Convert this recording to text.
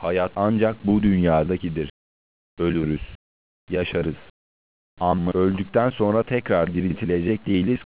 Hayat ancak bu dünyadakidir. Ölürüz, yaşarız. Ama öldükten sonra tekrar diriltilecek değiliz.